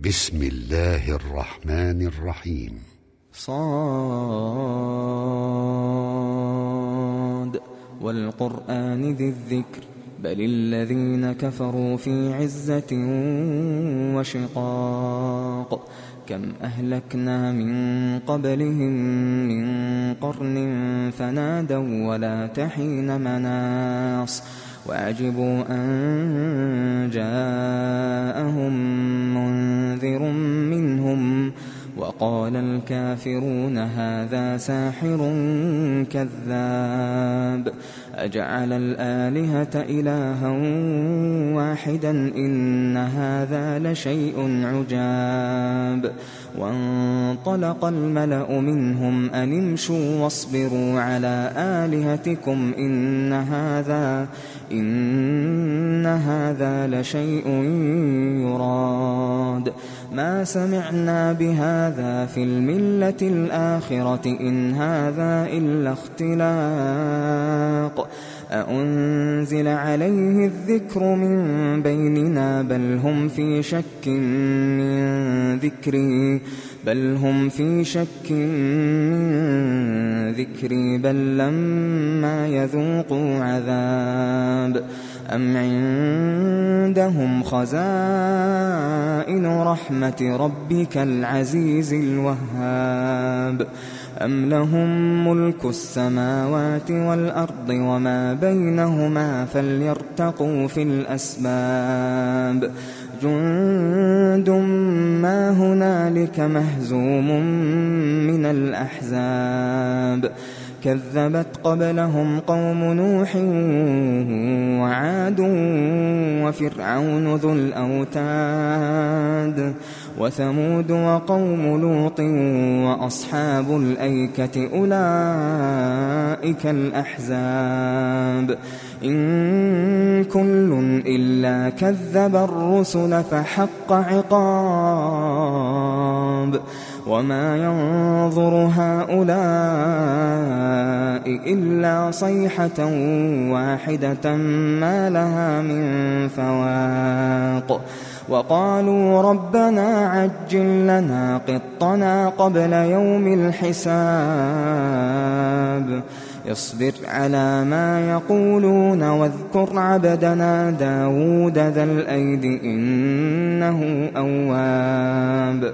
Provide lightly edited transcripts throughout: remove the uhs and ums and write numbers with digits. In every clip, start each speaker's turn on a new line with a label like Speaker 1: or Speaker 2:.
Speaker 1: بسم الله الرحمن الرحيم.
Speaker 2: صاد والقرآن ذي الذكر بل الذين كفروا في عزة وشقاق كم أهلكنا من قبلهم من قرن فنادوا ولا تحين مناص وعجبوا أن جاءهم منذر منهم وقال الكافرون هذا ساحر كذاب أجعل الآلهة إلها واحدا إن هذا لشيء عجاب وانطلق الملأ منهم أن امشوا واصبروا على آلهتكم إن هذا لشيء يراد ما سمعنا بهذا في الملة الآخرة إن هذا إلا اختلاق أأنزل عليه الذكر من بيننا بل هم في شك من ذكري بل لما يذوقوا عذاب أم عندهم خزائن رحمة ربك العزيز الوهاب أم لهم ملك السماوات والأرض وما بينهما فليرتقوا في الأسباب جند ما هنالك مهزوم من الأحزاب كذبت قبلهم قوم نوح وعاد وفرعون ذو الأوتاد وثمود وقوم لوط وأصحاب الأيكة أولئك الأحزاب إن كل إلا كذب الرسل فحق عقاب وما ينظر هؤلاء إلا صيحة واحدة ما لها من فواق وقالوا ربنا عجل لنا قطنا قبل يوم الحساب اصبر على ما يقولون واذكر عبدنا داود ذا الأيد إنه أواب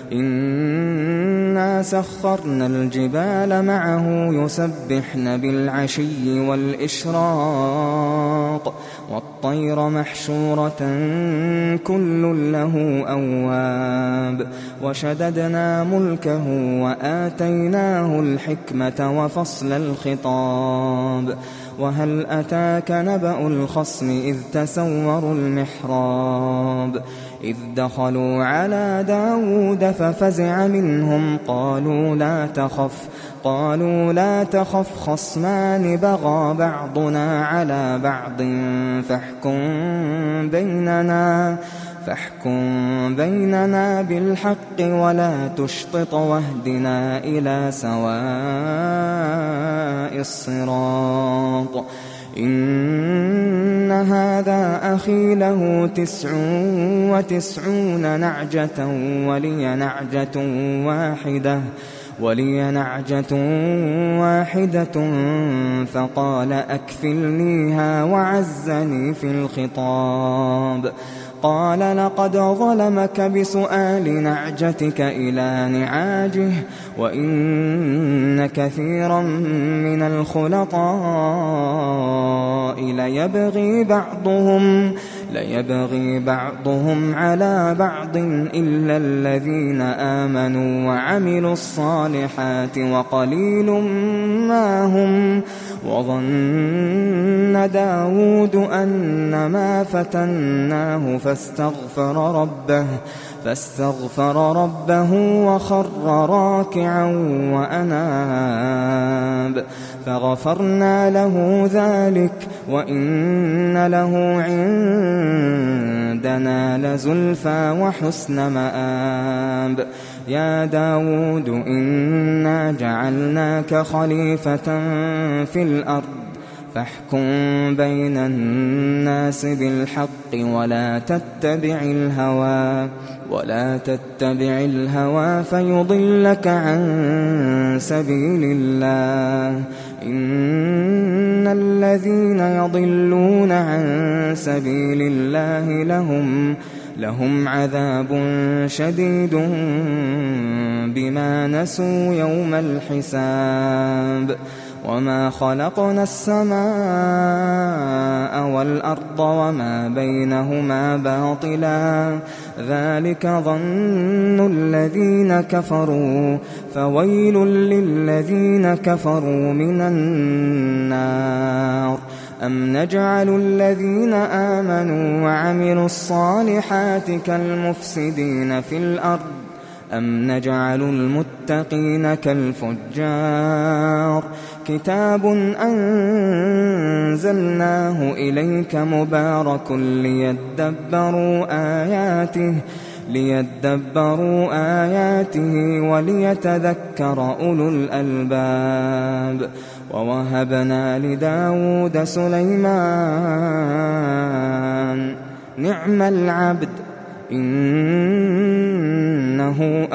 Speaker 2: إنا سخرنا الجبال معه يسبحن بالعشي والإشراق والطير محشورة كل له أواب وشددنا ملكه وآتيناه الحكمة وفصل الخطاب وهل أتاك نبأ الخصم إذ تسوروا المحراب إذ دخلوا على داود ففزع منهم قالوا لا تخف خصمان بغى بعضنا على بعض فاحكم بيننا بالحق ولا تشطط واهدنا إلى سواء الصراط إن هذا أخي له 99 نعجة ولي نعجة واحدة فقال أكفلنيها وعزني في الخطاب قال لقد ظلمك بسؤال نعجتك إلى نعاجه وإن كثيرا من الخلطاء ليبغي بعضهم على بعض إلا الذين آمنوا وعملوا الصالحات وقليل ما هم وظن داود أنما فتناه فاستغفر ربه وخر راكعا وأناب فغفرنا له ذلك وإن له عندنا لزلفى وحسن مآب يا داود إنا جعلناك خليفة في الأرض فاحكم بين الناس بالحق ولا تتبع الهوى ولا تتبع الهوى فيضلك عن سبيل الله. إن الذين يضلون عن سبيل الله لهم عذاب شديد بما نسوا يوم الحساب. وما خلقنا السماء والأرض وما بينهما باطلا ذلك ظن الذين كفروا فويل للذين كفروا من النار. أم نجعل الذين آمنوا وعملوا الصالحات كالمفسدين في الأرض أم نجعل المتقين كالفجار. كتاب أنزلناه إليك مبارك ليدبروا آياته وليتذكر أولو الألباب. ووهبنا لداود سليمان نعم العبد إنه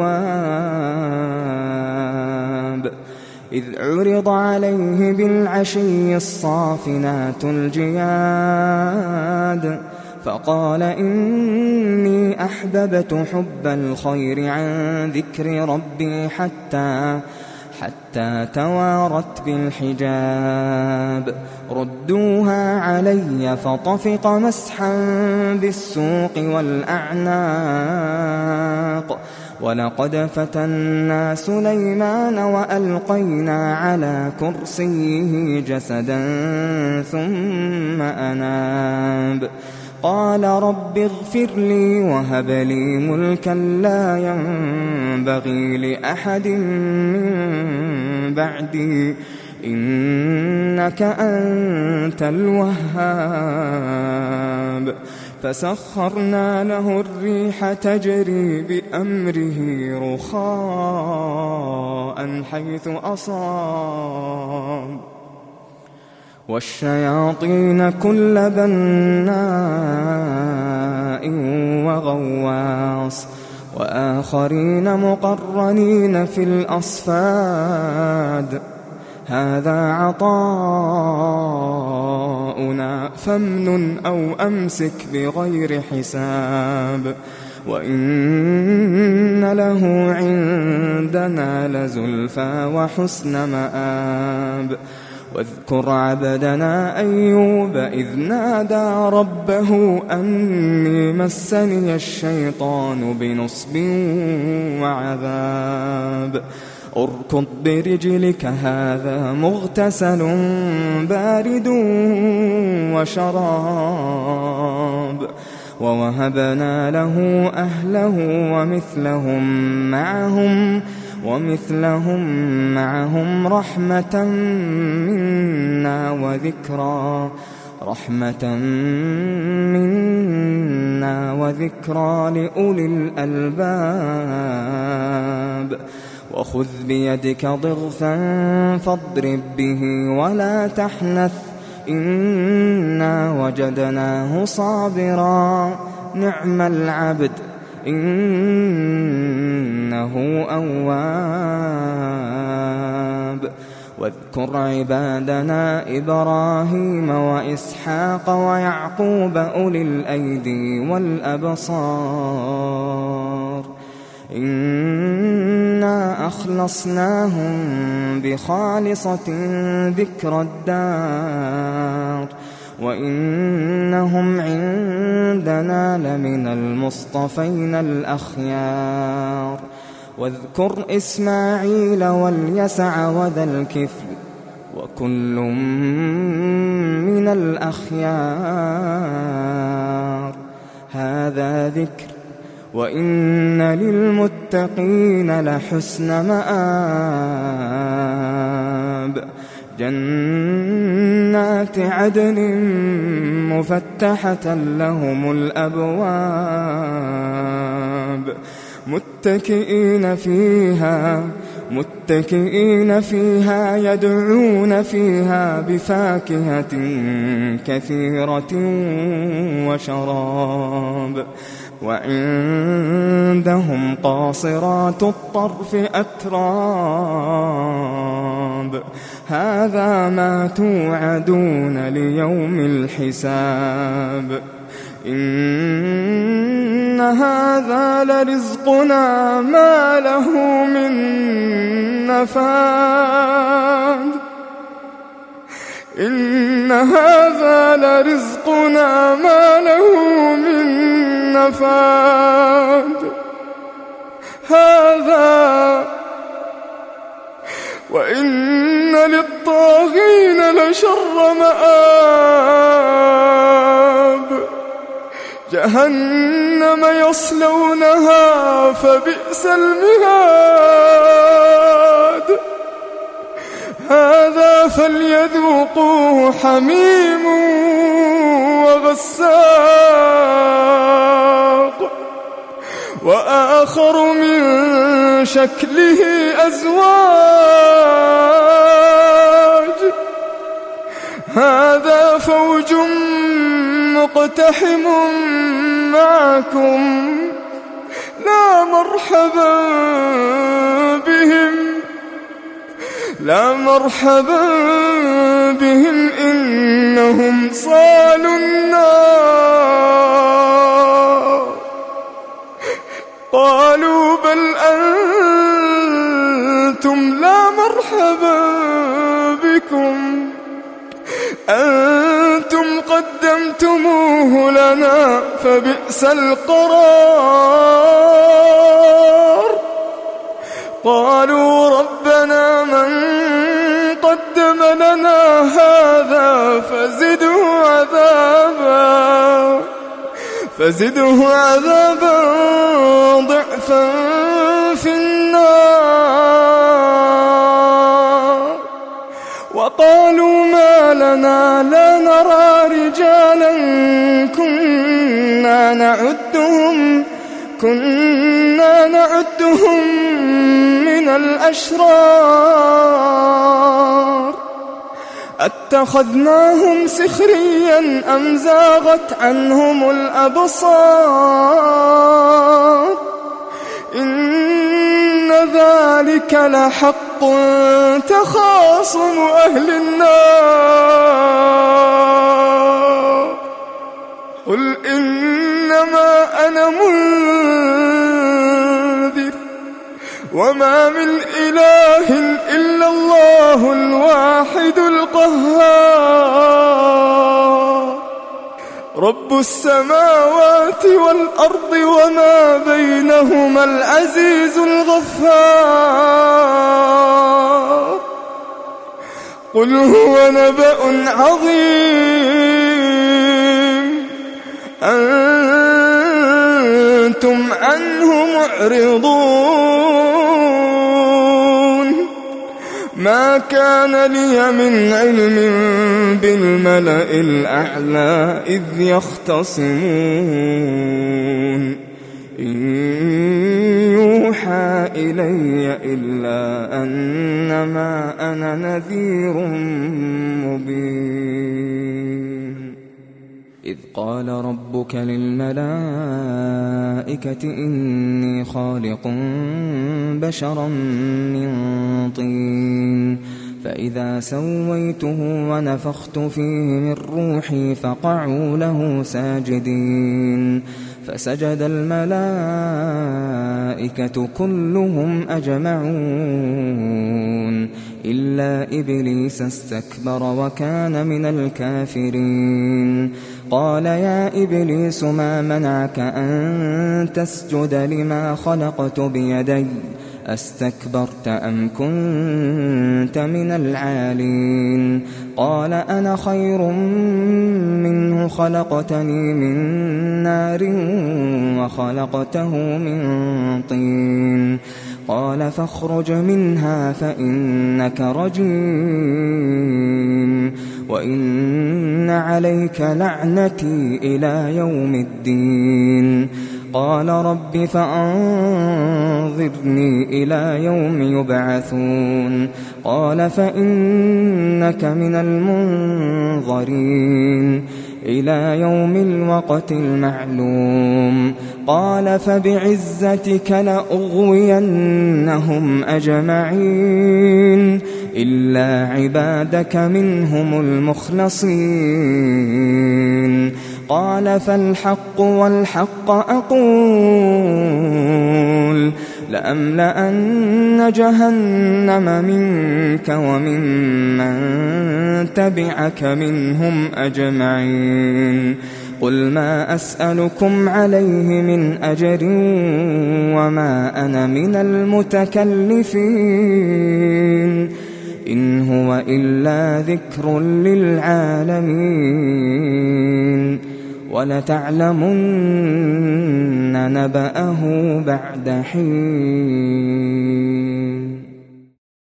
Speaker 2: أواب. إذ عرض عليه بالعشي الصافنات الجياد فقال إني أحببت حب الخير عن ذكر ربي حتى توارت بالحجاب. ردوها علي فطفق مسحا بالسوق والأعناق. ولقد فتنا سليمان وألقينا على كرسيه جسدا ثم أناب. قال رب اغفر لي وهب لي ملكا لا ينبغي لأحد من بعدي إنك أنت الوهاب. فسخرنا له الريح تجري بأمره رخاء حيث أصاب والشياطين كل بناء وغواص وآخرين مقرنين في الأصفاد. هذا عطاؤنا فامنن أو أمسك بغير حساب. وإن له عندنا لزلفى وحسن مآب. واذكر عبدنا أيوب إذ نادى ربه أني مسني الشيطان بنصب وعذاب. اركض برجلك هذا مغتسل بارد وشراب. ووهبنا له أهله ومثلهم معهم رحمة منا وذكرى لأولي الألباب. وخذ بيدك ضغثا فاضرب به ولا تحنث إنا وجدناه صابرا نعم العبد إنه أواب. واذكر عبادنا إبراهيم وإسحاق ويعقوب أولي الأيدي والأبصار إنا أخلصناهم بخالصة ذكر الدار وإنهم عندنا لمن المصطفين الأخيار. واذكر إسماعيل واليسع وذا الكفل وكل من الأخيار. هذا ذكر وإن للمتقين لحسن مآب. جنات عدن مفتحة لهم الأبواب متكئين فيها يدعون فيها بفاكهة كثيرة وشراب وعندهم قاصرات الطرف أتراب هذا ما توعدون ليوم الحساب إن هذا لرزقنا ما له من نفاد إن هذا لرزقنا ما له من نفاد هذا وإن للطاغين لشر مآب جهنم يصلونها فبئس المهاد هذا فليذوقوه حميم وغساق وآخر من شكله أزواج هذا فوج مقتحم معكم لا مرحبا بهم إنهم صالوا النار قالوا بل أنتم لا مرحبا بكم أنتم قدمتموه لنا فبئس القرار قالوا ربنا من قدم لنا هذا فزده عذابا ضعفا في النار وقالوا ما لنا لا نرى رجالا كنا نعدهم من الأشرار أتخذناهم سخريا أم زاغت عنهم الأبصار إن ذلك لحق تخاصم أهل النار قل إنما أنا منذر وما من إله إلا الله الواحد القهار رب السماوات والأرض وما بينهما العزيز الغفار قل هو نبأ عظيم أنتم عنه معرضون ما كان لي من علم بالملأ الأعلى إذ يختصمون إن يوحى إلي إلا أنما أنا نذير مبين إذ قال ربك للملائكة إني خالق بشرا من طين فإذا سويته ونفخت فيه من روحي فقعوا له ساجدين فسجد الملائكة كلهم أجمعون إلا إبليس استكبر وكان من الكافرين قال يا إبليس ما منعك أن تسجد لما خلقت بيدي أستكبرت أم كنت من العالين قال أنا خير منه خلقتني من نار وخلقته من طين قال فاخرج منها فإنك رجيم وإن عليك لعنتي إلى يوم الدين قال رب فأنظرني إلى يوم يبعثون قال فإنك من المنظرين إلى يوم الوقت المعلوم قال فبعزتك لأغوينهم أجمعين إلا عبادك منهم المخلصين قال فالحق والحق أقول لأملأن جهنم منك وممن تبعك منهم أجمعين قل ما أسألكم عليه من أجر وما أنا من المتكلفين إن هو إلا ذكر للعالمين ولتعلمن نبأه بعد حين